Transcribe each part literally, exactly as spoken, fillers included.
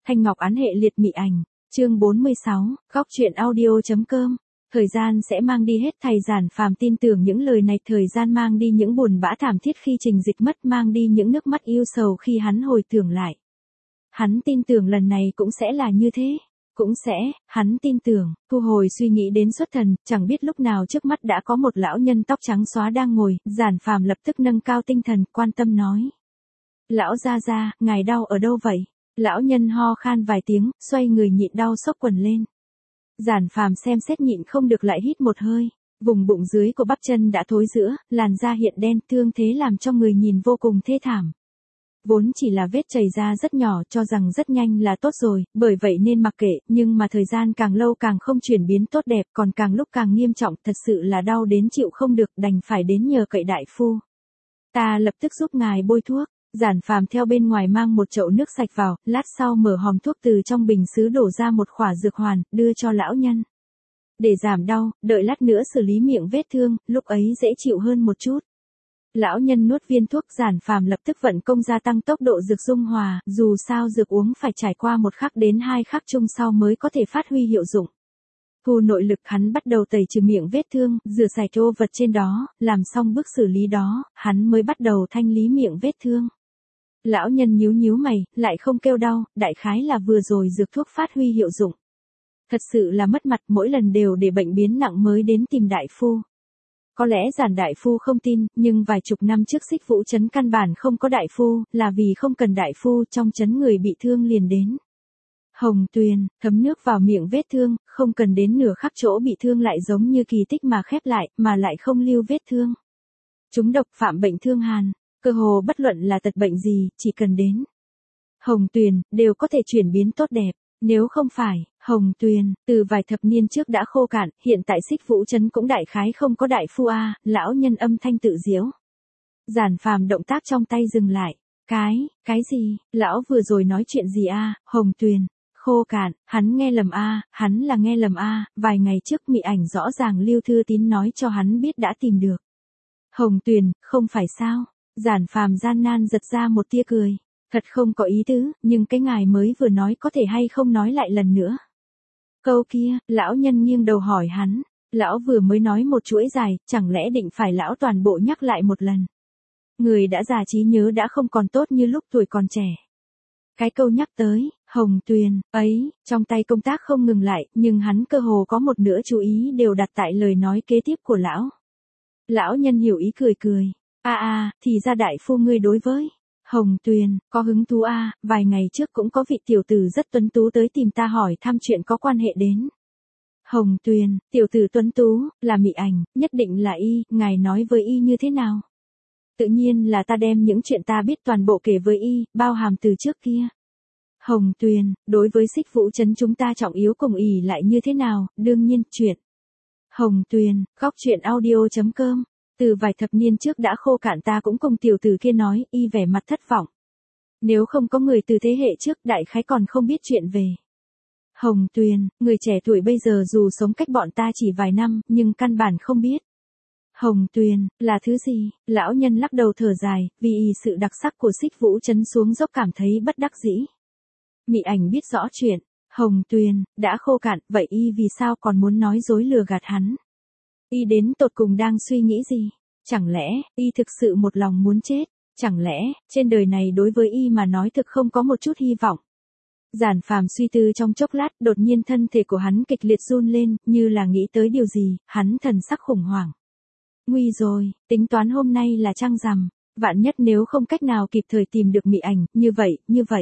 Thanh Ngọc án hệ liệt mị ảnh, chương bốn mươi sáu, góc truyện audio.com. Thời gian sẽ mang đi hết, thầy Giản Phàm tin tưởng những lời này, thời gian mang đi những buồn bã thảm thiết khi Trình Dịch mất, mang đi những nước mắt yêu sầu khi hắn hồi tưởng lại. Hắn tin tưởng lần này cũng sẽ là như thế. Cũng sẽ, hắn tin tưởng, thu hồi suy nghĩ đến xuất thần, chẳng biết lúc nào trước mắt đã có một lão nhân tóc trắng xóa đang ngồi, Giản Phàm lập tức nâng cao tinh thần, quan tâm nói. Lão gia gia, ngài đau ở đâu vậy? Lão nhân ho khan vài tiếng, xoay người nhịn đau xốc quần lên. Giản Phàm xem xét nhịn không được lại hít một hơi, vùng bụng dưới của bắp chân đã thối rữa, làn da hiện đen, thương thế làm cho người nhìn vô cùng thê thảm. Vốn chỉ là vết chảy ra rất nhỏ, cho rằng rất nhanh là tốt rồi, bởi vậy nên mặc kệ, nhưng mà thời gian càng lâu càng không chuyển biến tốt đẹp, còn càng lúc càng nghiêm trọng, thật sự là đau đến chịu không được, đành phải đến nhờ cậy đại phu. Ta lập tức giúp ngài bôi thuốc. Giản Phàm theo bên ngoài mang một chậu nước sạch vào, lát sau mở hòm thuốc từ trong bình sứ đổ ra một khỏa dược hoàn, đưa cho lão nhân. Để giảm đau, đợi lát nữa xử lý miệng vết thương, lúc ấy dễ chịu hơn một chút. Lão nhân nuốt viên thuốc, Giản Phàm lập tức vận công gia tăng tốc độ dược dung hòa, dù sao dược uống phải trải qua một khắc đến hai khắc chung sau mới có thể phát huy hiệu dụng. Thu nội lực, hắn bắt đầu tẩy trừ miệng vết thương, rửa sạch ô vật trên đó, làm xong bước xử lý đó, hắn mới bắt đầu thanh lý miệng vết thương. Lão nhân nhíu nhíu mày, lại không kêu đau, đại khái là vừa rồi dược thuốc phát huy hiệu dụng. Thật sự là mất mặt, mỗi lần đều để bệnh biến nặng mới đến tìm đại phu. Có lẽ Giản đại phu không tin, nhưng vài chục năm trước Xích Vũ trấn căn bản không có đại phu, là vì không cần đại phu, trong trấn người bị thương liền đến. Hồng Tuyền, thấm nước vào miệng vết thương, không cần đến nửa khắc chỗ bị thương lại giống như kỳ tích mà khép lại, mà lại không lưu vết thương. Chúng độc, phạm bệnh thương hàn, cơ hồ bất luận là tật bệnh gì, chỉ cần đến Hồng Tuyền, đều có thể chuyển biến tốt đẹp. Nếu không phải, Hồng Tuyền, từ vài thập niên trước đã khô cạn, hiện tại Xích Vũ trấn cũng đại khái không có đại phu a, lão nhân âm thanh tự giễu. Giản Phàm động tác trong tay dừng lại. Cái, cái gì, lão vừa rồi nói chuyện gì a, Hồng Tuyền, khô cạn, hắn nghe lầm a, hắn là nghe lầm a, vài ngày trước mị ảnh rõ ràng lưu thư tín nói cho hắn biết đã tìm được. Hồng Tuyền, không phải sao? Giản Phàm gian nan giật ra một tia cười. Thật không có ý tứ, nhưng cái ngài mới vừa nói có thể hay không nói lại lần nữa. Câu kia, lão nhân nghiêng đầu hỏi hắn. Lão vừa mới nói một chuỗi dài, chẳng lẽ định phải lão toàn bộ nhắc lại một lần. Người đã già trí nhớ đã không còn tốt như lúc tuổi còn trẻ. Cái câu nhắc tới, Hồng Tuyền, ấy, trong tay công tác không ngừng lại, nhưng hắn cơ hồ có một nửa chú ý đều đặt tại lời nói kế tiếp của lão. Lão nhân hiểu ý cười cười. A a, thì ra đại phu ngươi đối với Hồng Tuyền, có hứng thú a, à, vài ngày trước cũng có vị tiểu tử rất tuấn tú tới tìm ta hỏi thăm chuyện có quan hệ đến. Hồng Tuyền, tiểu tử tuấn tú, là mị ảnh, nhất định là y, ngài nói với y như thế nào? Tự nhiên là ta đem những chuyện ta biết toàn bộ kể với y, bao hàm từ trước kia. Hồng Tuyền, đối với Xích Vũ trấn chúng ta trọng yếu cùng ỷ lại như thế nào, đương nhiên, chuyện. Hồng Tuyền, góc truyện audio.com. Từ vài thập niên trước đã khô cạn, ta cũng cùng tiểu tử kia nói, y vẻ mặt thất vọng. Nếu không có người từ thế hệ trước, đại khái còn không biết chuyện về. Hồng Tuyền, người trẻ tuổi bây giờ dù sống cách bọn ta chỉ vài năm, nhưng căn bản không biết. Hồng Tuyền, là thứ gì? Lão nhân lắc đầu thở dài, vì sự đặc sắc của Xích Vũ trấn xuống dốc cảm thấy bất đắc dĩ. Mị ảnh biết rõ chuyện. Hồng Tuyền, đã khô cạn, vậy y vì sao còn muốn nói dối lừa gạt hắn? Y đến tột cùng đang suy nghĩ gì? Chẳng lẽ, y thực sự một lòng muốn chết? Chẳng lẽ, trên đời này đối với y mà nói thực không có một chút hy vọng? Giản Phàm suy tư trong chốc lát, đột nhiên thân thể của hắn kịch liệt run lên, như là nghĩ tới điều gì, hắn thần sắc khủng hoảng. Nguy rồi, tính toán hôm nay là trăng rằm, vạn nhất nếu không cách nào kịp thời tìm được mị ảnh, như vậy, như vậy.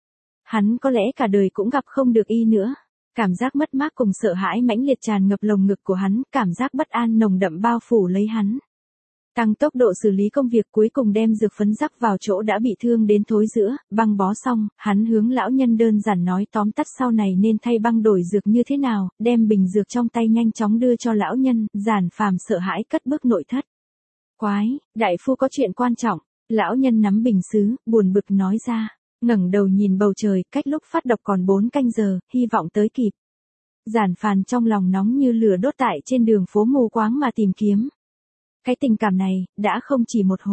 Hắn có lẽ cả đời cũng gặp không được y nữa. Cảm giác mất mát cùng sợ hãi mãnh liệt tràn ngập lồng ngực của hắn, cảm giác bất an nồng đậm bao phủ lấy hắn. Tăng tốc độ xử lý công việc, cuối cùng đem dược phấn rắc vào chỗ đã bị thương đến thối rữa, băng bó xong, hắn hướng lão nhân đơn giản nói tóm tắt sau này nên thay băng đổi dược như thế nào, đem bình dược trong tay nhanh chóng đưa cho lão nhân. Giản Phàm sợ hãi cất bước nội thất. Quái, đại phu có chuyện quan trọng. Lão nhân nắm bình sứ, buồn bực nói ra. Ngẩng đầu nhìn bầu trời, cách lúc phát độc còn bốn canh giờ, hy vọng tới kịp. Giản Phàm trong lòng nóng như lửa đốt tại trên đường phố mù quáng mà tìm kiếm. Cái tình cảm này, đã không chỉ một hồi.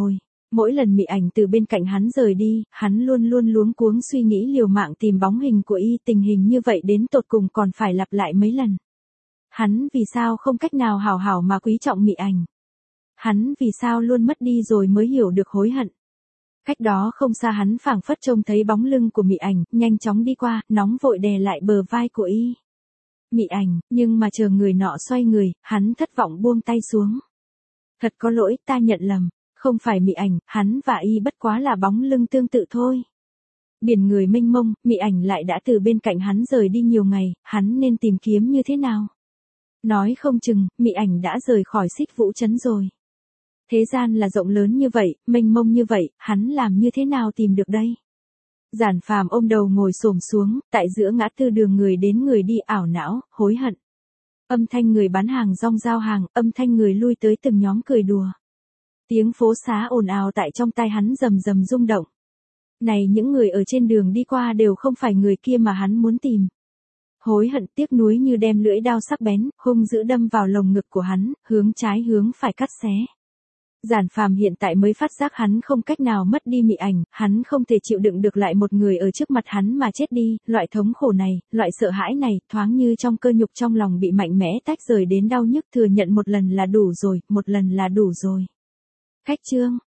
Mỗi lần Mị Ảnh từ bên cạnh hắn rời đi, hắn luôn luôn luống cuống suy nghĩ liều mạng tìm bóng hình của y, tình hình như vậy đến tột cùng còn phải lặp lại mấy lần. Hắn vì sao không cách nào hảo hảo mà quý trọng Mị Ảnh? Hắn vì sao luôn mất đi rồi mới hiểu được hối hận? Cách đó không xa hắn phảng phất trông thấy bóng lưng của Mị Ảnh, nhanh chóng đi qua, nóng vội đè lại bờ vai của y. Mị Ảnh, nhưng mà chờ người nọ xoay người, hắn thất vọng buông tay xuống. Thật có lỗi, ta nhận lầm, không phải Mị Ảnh, hắn và y bất quá là bóng lưng tương tự thôi. Biển người mênh mông, Mị Ảnh lại đã từ bên cạnh hắn rời đi nhiều ngày, hắn nên tìm kiếm như thế nào? Nói không chừng, Mị Ảnh đã rời khỏi Xích Vũ Trấn rồi. Thế gian là rộng lớn như vậy, mênh mông như vậy, hắn làm như thế nào tìm được đây? Giản Phàm ôm đầu ngồi xổm xuống, tại giữa ngã tư đường người đến người đi ảo não, hối hận. Âm thanh người bán hàng rong giao hàng, âm thanh người lui tới từng nhóm cười đùa. Tiếng phố xá ồn ào tại trong tai hắn rầm rầm rung động. Này, những người ở trên đường đi qua đều không phải người kia mà hắn muốn tìm. Hối hận tiếc nuối như đem lưỡi đao sắc bén, hung dữ đâm vào lồng ngực của hắn, hướng trái hướng phải cắt xé. Giản Phàm hiện tại mới phát giác hắn không cách nào mất đi Mị Ảnh, hắn không thể chịu đựng được lại một người ở trước mặt hắn mà chết đi, loại thống khổ này, loại sợ hãi này, thoáng như trong cơ nhục trong lòng bị mạnh mẽ tách rời đến đau nhức, thừa nhận một lần là đủ rồi, một lần là đủ rồi. Khách chương